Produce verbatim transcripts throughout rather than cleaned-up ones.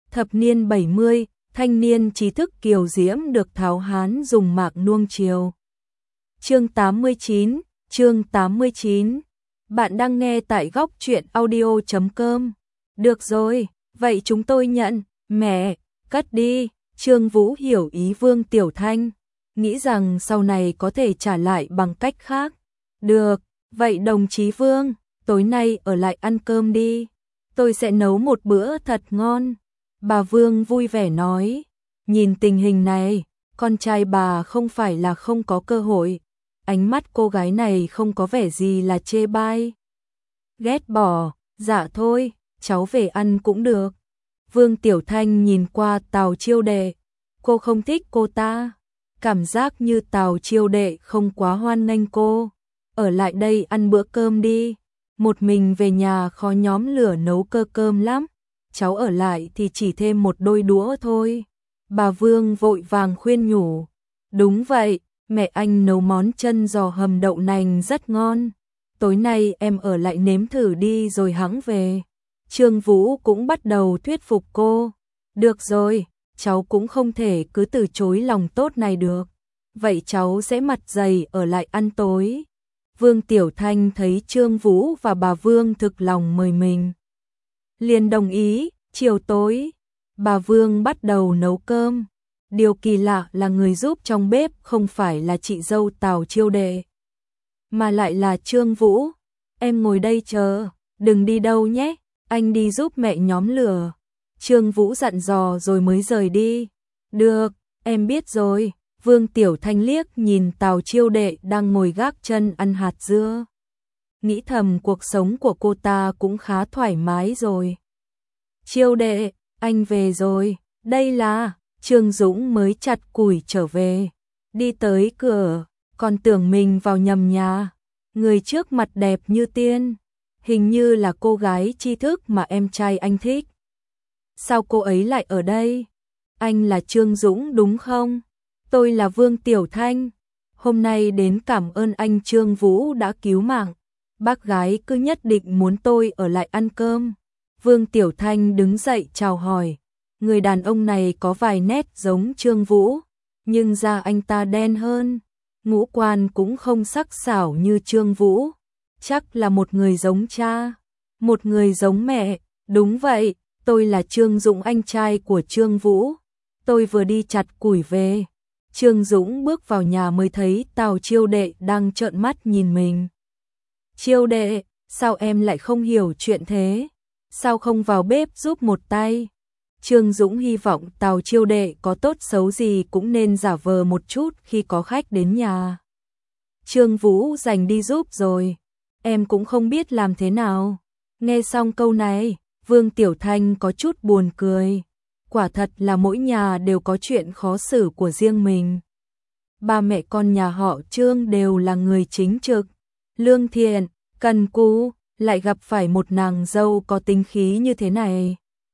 Thập niên bảy mươi, thanh niên trí thức kiều diễm được tháo hán dùng mạc nuông chiều. Chương tám mươi chín, chương tám mươi chín. Bạn đang nghe tại góc truyện audio chấm com. Được rồi, vậy chúng tôi nhận, mẹ, cất đi. Trương Vũ hiểu ý Vương Tiểu Thanh, nghĩ rằng sau này có thể trả lại bằng cách khác. Được, vậy đồng chí Vương, tối nay ở lại ăn cơm đi. Tôi sẽ nấu một bữa thật ngon. Bà Vương vui vẻ nói, nhìn tình hình này, con trai bà không phải là không có cơ hội. Ánh mắt cô gái này không có vẻ gì là chê bai. Ghét bỏ, dạ thôi, cháu về ăn cũng được. Vương Tiểu Thanh nhìn qua Tào Chiêu Đệ, cô không thích cô ta. Cảm giác như Tào Chiêu Đệ không quá hoan nghênh cô. Ở lại đây ăn bữa cơm đi. Một mình về nhà khó nhóm lửa nấu cơ cơm lắm. Cháu ở lại thì chỉ thêm một đôi đũa thôi. Bà Vương vội vàng khuyên nhủ. Đúng vậy, mẹ anh nấu món chân giò hầm đậu nành rất ngon. Tối nay em ở lại nếm thử đi rồi hẵng về. Trương Vũ cũng bắt đầu thuyết phục cô. Được rồi, cháu cũng không thể cứ từ chối lòng tốt này được. Vậy cháu sẽ mặt dày ở lại ăn tối. Vương Tiểu Thanh thấy Trương Vũ và bà Vương thực lòng mời mình, liền đồng ý. Chiều tối, bà Vương bắt đầu nấu cơm. Điều kỳ lạ là người giúp trong bếp không phải là chị dâu Tào Chiêu Đệ, mà lại là Trương Vũ. Em ngồi đây chờ, đừng đi đâu nhé, anh đi giúp mẹ nhóm lửa. Trương Vũ dặn dò rồi mới rời đi. Được, em biết rồi. Vương Tiểu Thanh liếc nhìn Tào Chiêu Đệ đang ngồi gác chân ăn hạt dưa. Nghĩ thầm cuộc sống của cô ta cũng khá thoải mái rồi. Chiêu Đệ, anh về rồi. Đây là Trương Dũng mới chặt củi trở về. Đi tới cửa, còn tưởng mình vào nhầm nhà. Người trước mặt đẹp như tiên, hình như là cô gái tri thức mà em trai anh thích. Sao cô ấy lại ở đây? Anh là Trương Dũng đúng không? Tôi là Vương Tiểu Thanh. Hôm nay đến cảm ơn anh Trương Vũ đã cứu mạng. Bác gái cứ nhất định muốn tôi ở lại ăn cơm. Vương Tiểu Thanh đứng dậy chào hỏi. Người đàn ông này có vài nét giống Trương Vũ, nhưng da anh ta đen hơn. Ngũ quan cũng không sắc sảo như Trương Vũ. Chắc là một người giống cha, một người giống mẹ. Đúng vậy, tôi là Trương Dũng, anh trai của Trương Vũ. Tôi vừa đi chặt củi về. Trương Dũng bước vào nhà mới thấy Tào Chiêu Đệ đang trợn mắt nhìn mình. Chiêu Đệ, sao em lại không hiểu chuyện thế? Sao không vào bếp giúp một tay? Trương Dũng hy vọng Tào Chiêu Đệ có tốt xấu gì cũng nên giả vờ một chút khi có khách đến nhà. Trương Vũ dành đi giúp rồi. Em cũng không biết làm thế nào. Nghe xong câu này, Vương Tiểu Thanh có chút buồn cười. Quả thật là mỗi nhà đều có chuyện khó xử của riêng mình. Ba mẹ con nhà họ Trương đều là người chính trực, lương thiện, cần cù, lại gặp phải một nàng dâu có tính khí như thế này.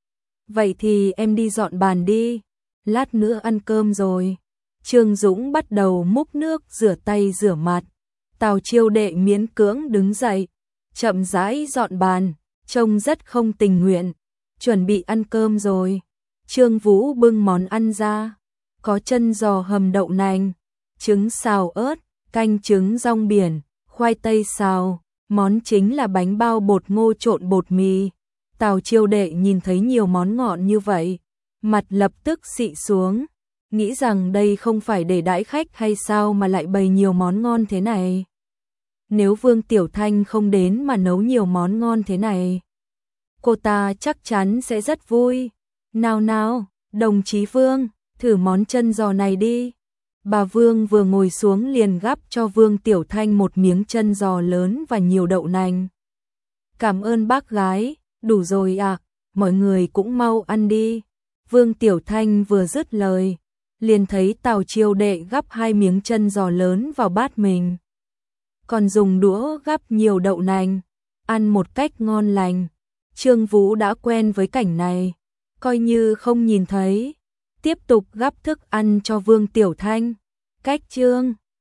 Vậy thì em đi dọn bàn đi, lát nữa ăn cơm rồi. Trương Dũng bắt đầu múc nước rửa tay rửa mặt. Tào Chiêu Đệ miễn cưỡng đứng dậy, chậm rãi dọn bàn, trông rất không tình nguyện. Chuẩn bị ăn cơm rồi. Trương Vũ bưng món ăn ra, có chân giò hầm đậu nành, trứng xào ớt, canh trứng rong biển, khoai tây xào, món chính là bánh bao bột ngô trộn bột mì. Tào Chiêu Đệ nhìn thấy nhiều món ngọt như vậy, mặt lập tức xị xuống, nghĩ rằng đây không phải để đãi khách hay sao mà lại bày nhiều món ngon thế này. Nếu Vương Tiểu Thanh không đến mà nấu nhiều món ngon thế này, cô ta chắc chắn sẽ rất vui. Nào nào, đồng chí Vương, thử món chân giò này đi. Bà Vương vừa ngồi xuống liền gắp cho Vương Tiểu Thanh một miếng chân giò lớn và nhiều đậu nành. Cảm ơn bác gái, đủ rồi ạ, à, mọi người cũng mau ăn đi. Vương Tiểu Thanh vừa dứt lời, liền thấy Tào Chiêu Đệ gắp hai miếng chân giò lớn vào bát mình, còn dùng đũa gắp nhiều đậu nành, ăn một cách ngon lành. Trương Vũ đã quen với cảnh này, coi như không nhìn thấy, tiếp tục gắp thức ăn cho Vương Tiểu Thanh. Cách Trương